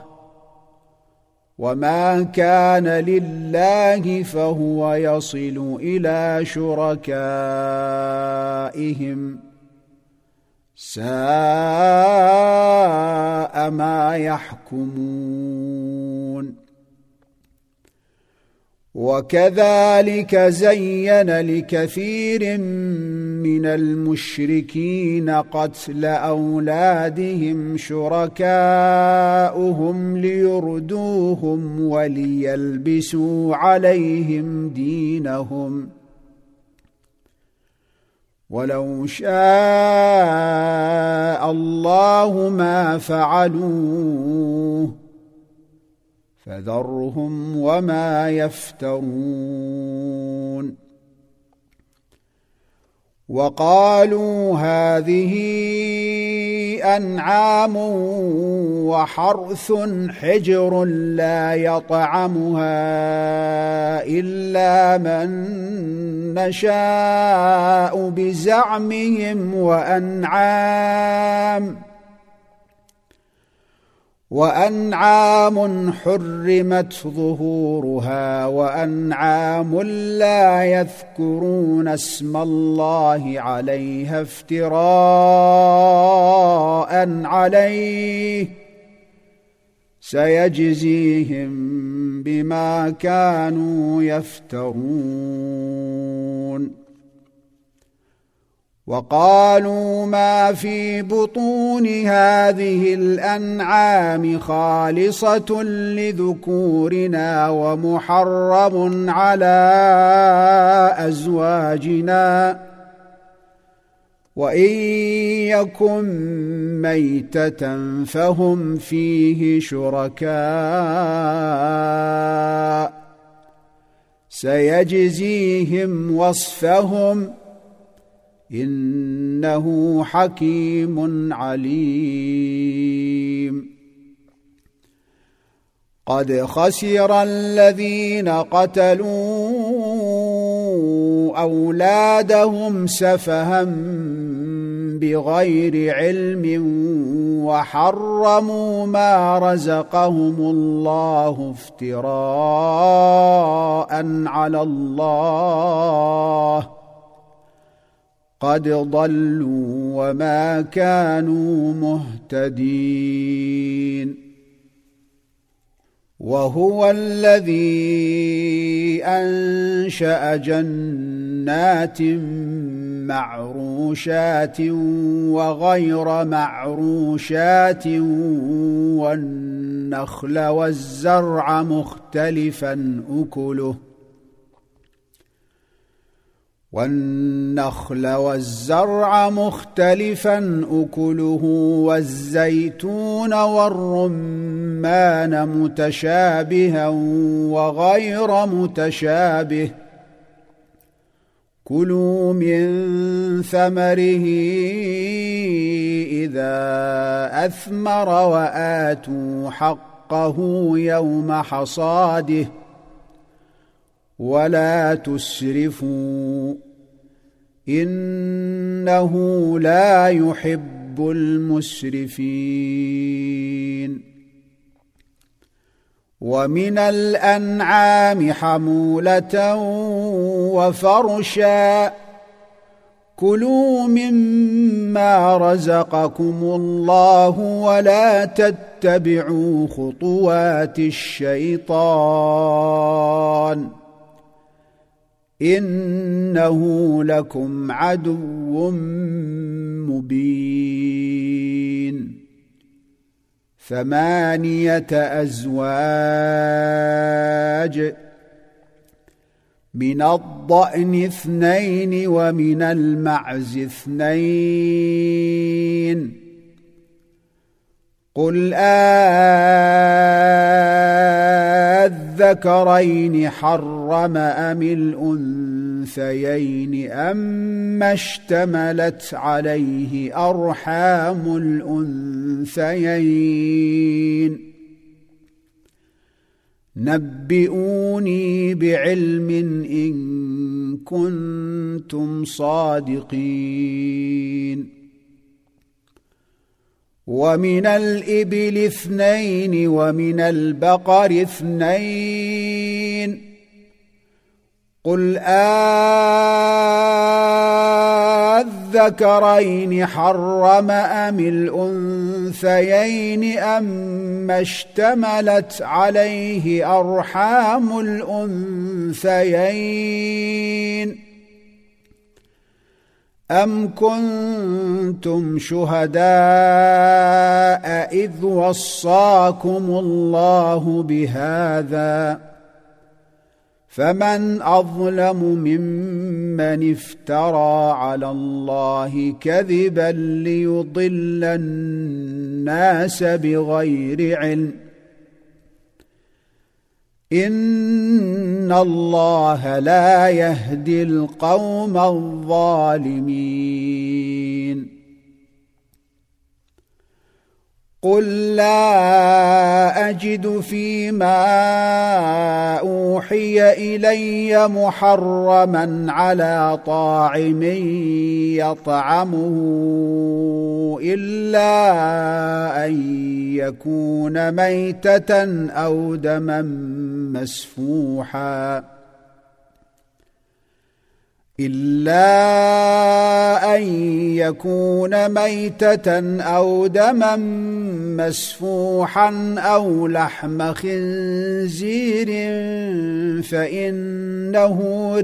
وما كان لله فهو يصل إلى شركائهم ساء ما يحكمون. وكذلك زين لكثير من المشركين قتل أولادهم شركاؤهم ليردوهم وليلبسوا عليهم دينهم ولو شاء الله ما فعلوه فذرهم وما يفترون. وقالوا هذه أنعام وحرث حجر لا يطعمها إلا من نشاء بزعمهم وأنعام حرمت ظهورها وأنعام لا يذكرون اسم الله عليها افتراء عليه سيجزيهم بما كانوا يفترون. وقالوا ما في بطون هذه الأنعام خالصة لذكورنا ومحرم على أزواجنا وإن يكن ميتة فهم فيه شركاء سيجزيهم وصفهم إنه حكيم عليم. قد خسر الذين قتلوا أولادهم سفها بغير علم وحرموا ما رزقهم الله افتراء على الله قد ضلوا وما كانوا مهتدين. وهو الذي أنشأ جنات معروشات وغير معروشات والنخل والزرع مختلفا أكله والزيتون والرمان متشابها وغير متشابه كلوا من ثمره إذا أثمر وآتوا حقه يوم حصاده ولا تسرفوا إنه لا يحب المسرفين. ومن الأنعام حمولة وفرشا كلوا مما رزقكم الله ولا تتبعوا خطوات الشيطان إنه لكم عدو مبين. 8 أزواج من الضأن 2 ومن المعز 2 قل الذكرين حرم أم الأنثيين أما اشتملت عليه أرحام الأنثيين نبئوني بعلم إن كنتم صادقين. ومن الإبل 2 ومن البقر 2 قل الذكرين حرم أم الأنثيين أما اشتملت عليه أرحام الأنثيين أم كنتم شهداء إذ وصاكم الله بهذا فمن أظلم ممن افترى على الله كذبا ليضل الناس بغير علم إن الله لا يهدي القوم الظالمين. قل لا أجد فيما أوحي إلي محرما على طاعم يطعمه إلا أن يكون ميتة أو دما مسفوحا أو دما مسفوحا أو لحم خنزير فإنه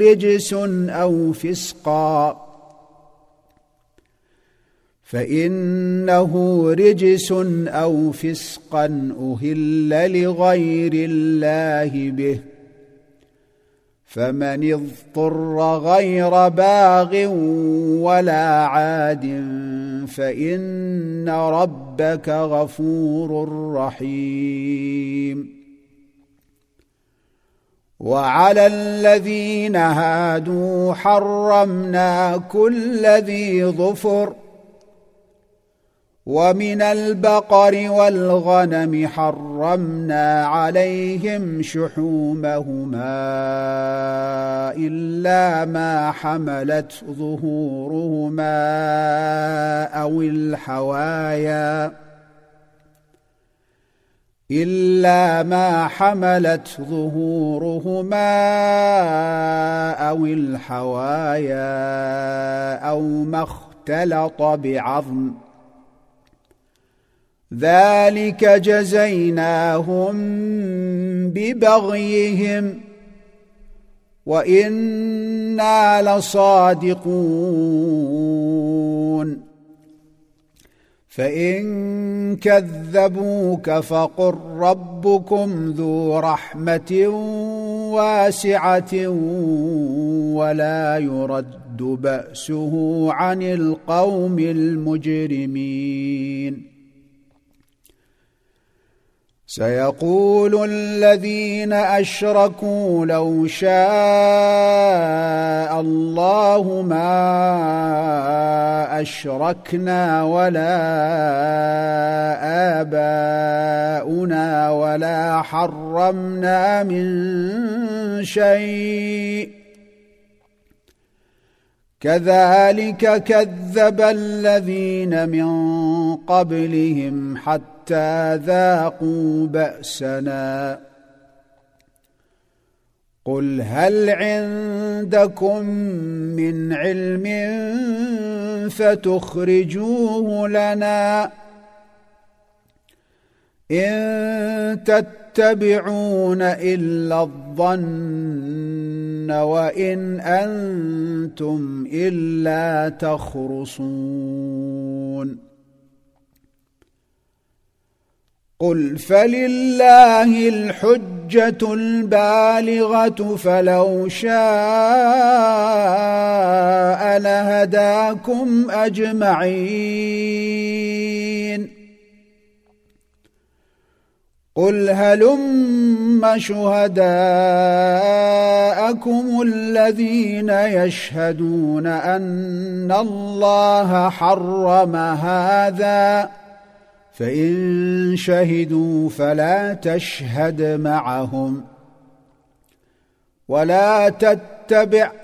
رجس أو فسقا أهل لغير الله به فمن اضطر غير باغ ولا عاد فإن ربك غفور رحيم. وعلى الذين هادوا حرمنا كل ذي ظفر ومن البقر والغنم حرمنا عليهم شحومهما إلا ما حملت ظهورهما أو الحوايا أو ما اختلط بعظم ذلك جزيناهم ببغيهم وإنا لصادقون فإن كذبوك فقل ربكم ذو رحمة واسعة ولا يرد بأسه عن القوم المجرمين سيقول الذين أشركوا لو شاء الله ما أشركنا ولا آباؤنا ولا حرمنا من شيء كذلك كذب الذين من قبلهم حتى ذاقوا بأسنا قل هل عندكم من علم فتخرجوه لنا إن تتبعون إلا الظن وإن أنتم إلا تخرصون قل فلله الحجة البالغة فلو شاء لهداكم أجمعين قل هلم شهداءكم الذين يشهدون أن الله حرم هذا فإن شهدوا فلا تشهد معهم ولا تتبع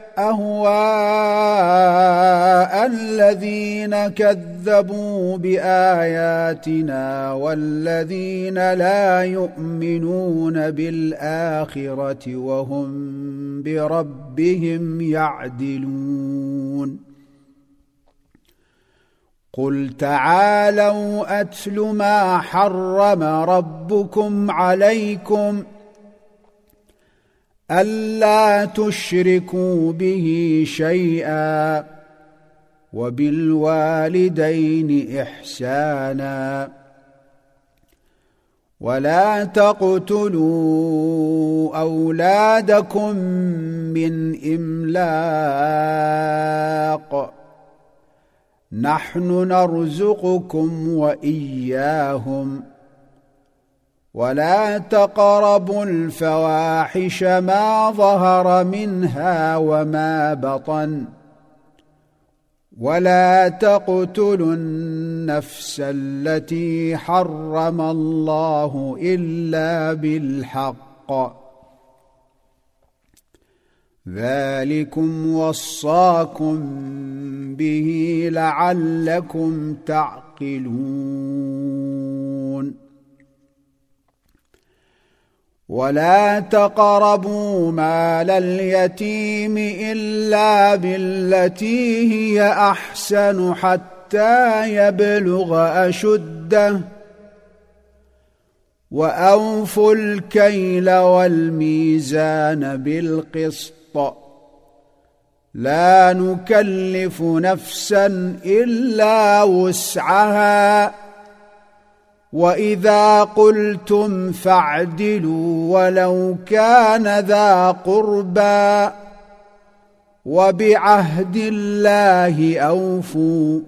أهواء الذين كذبوا بآياتنا والذين لا يؤمنون بالآخرة وهم بربهم يعدلون قل تعالوا أتل ما حرم ربكم عليكم ألا تشركوا به شيئا وبالوالدين إحسانا ولا تقتلوا أولادكم من إملاق نحن نرزقكم وإياهم ولا تقربوا الفواحش ما ظهر منها وما بطن ولا تقتلوا النفس التي حرم الله إلا بالحق ذلكم وصاكم به لعلكم تعقلون ولا تقربوا مال اليتيم إلا بالتي هي أحسن حتى يبلغ أشده وأوفوا الكيل والميزان بالقسط لا نكلف نفسا إلا وسعها وإذا قلتم فاعدلوا ولو كان ذا قربى وبعهد الله أوفوا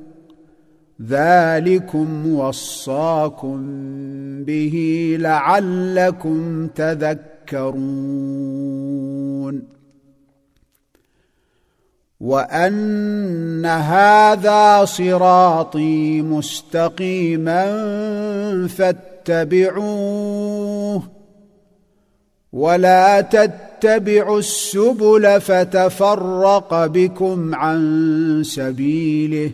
ذلكم وصاكم به لعلكم تذكرون وأن هذا صراطي مستقيما فاتبعوه ولا تتبعوا السبل فتفرق بكم عن سبيله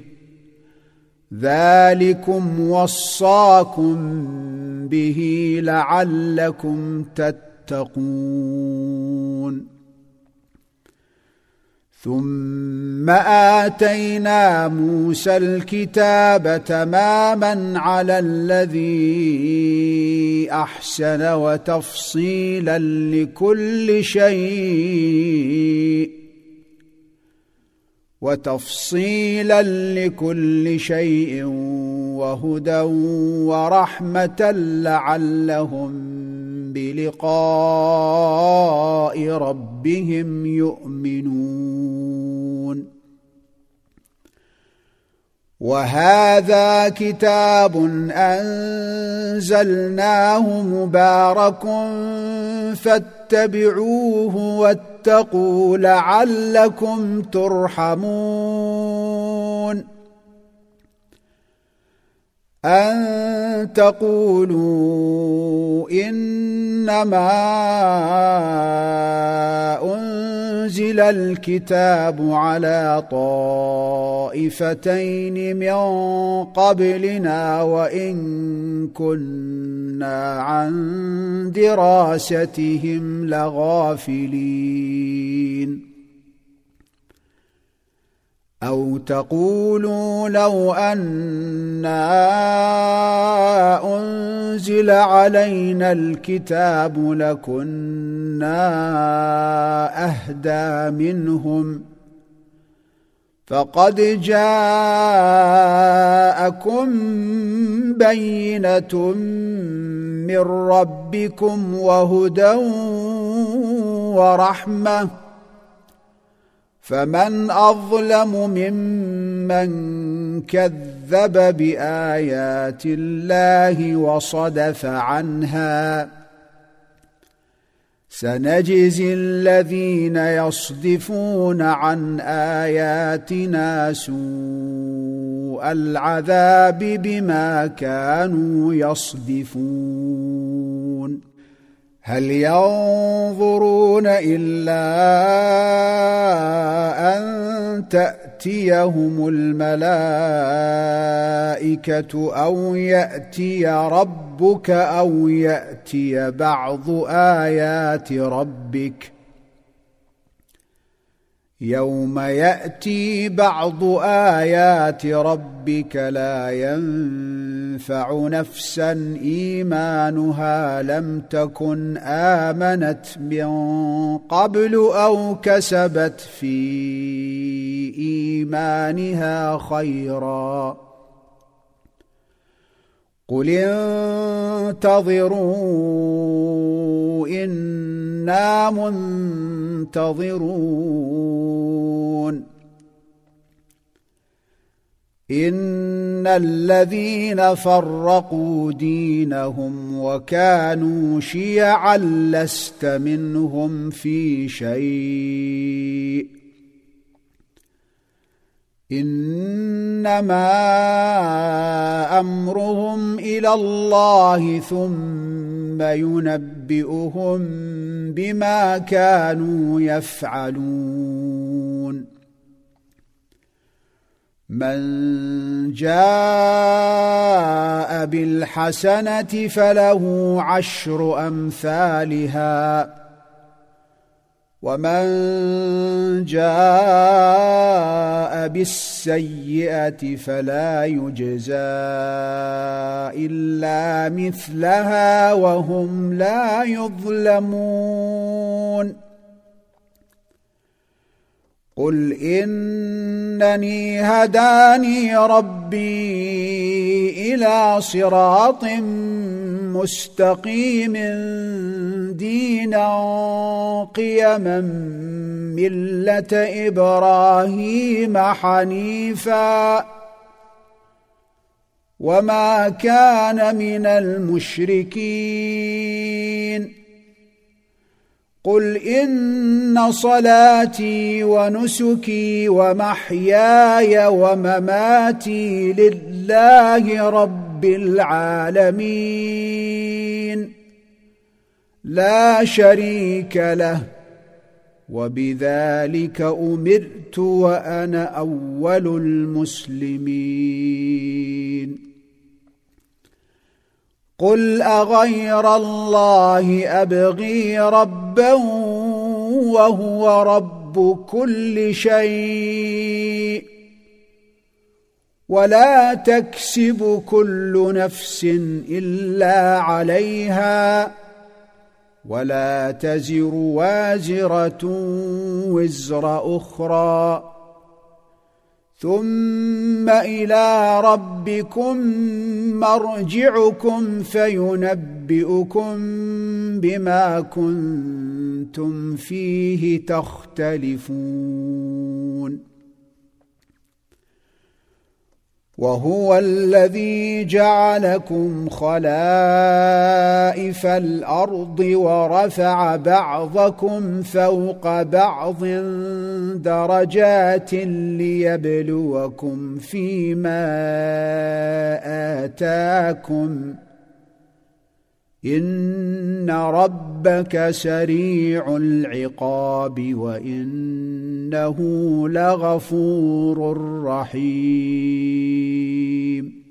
ذلكم وصاكم به لعلكم تتقون ثم آتينا موسى الكتاب تماما على الذي أحسن وتفصيلا لكل شيء وهدى ورحمة لعلهم بلقاء ربهم يؤمنون وهذا كتاب أنزلناه مبارك فاتبعوه واتقوا لعلكم ترحمون أن تقولوا إنما أنزل الكتاب على طائفتين من قبلنا وإن كنا عن دراستهم لغافلين أو تقولوا لو أنا أنزل علينا الكتاب لكنا أهدى منهم فقد جاءكم بينة من ربكم وهدى ورحمة فمن أظلم ممن كذب بآيات الله وصدف عنها سنجزي الذين يصدفون عن آياتنا سوء العذاب بما كانوا يصدفون هل ينظرون إلا أن تأتيهم الملائكة أو يأتي ربك أو يأتي بعض آيات ربك يوم يأتي بعض آيات ربك لا ينفع نفسا إيمانها لم تكن آمنت من قبل أو كسبت في إيمانها خيرا قل انتظروا إنا منتظرون إن الذين فرقوا دينهم وكانوا شيعا لست منهم في شيء إنما أمرهم إلى الله ثم ينبئهم بما كانوا يفعلون من جاء بالحسنة فله 10 أمثالها ومن جاء بالسيئة فلا يجزى إلا مثلها وهم لا يظلمون قل إنني هداني ربي إلى صراط مستقيم دينا قيما ملة إبراهيم حنيفا وما كان من المشركين قل إن صلاتي ونسكي ومحياي ومماتي لله رب العالمين لا شريك له وبذلك أمرت وأنا أول المسلمين قل أغير الله أبغي ربا وهو رب كل شيء ولا تكسب كل نفس إلا عليها ولا تزر وازرة وزر أخرى ثم إلى ربكم مرجعكم فينبئكم بما كنتم فيه تختلفون وهو الذي جعلكم خلائف الأرض ورفع بعضكم فوق بعض درجات ليبلوكم فيما آتاكم إن ربك سريع العقاب وإنه لغفور رحيم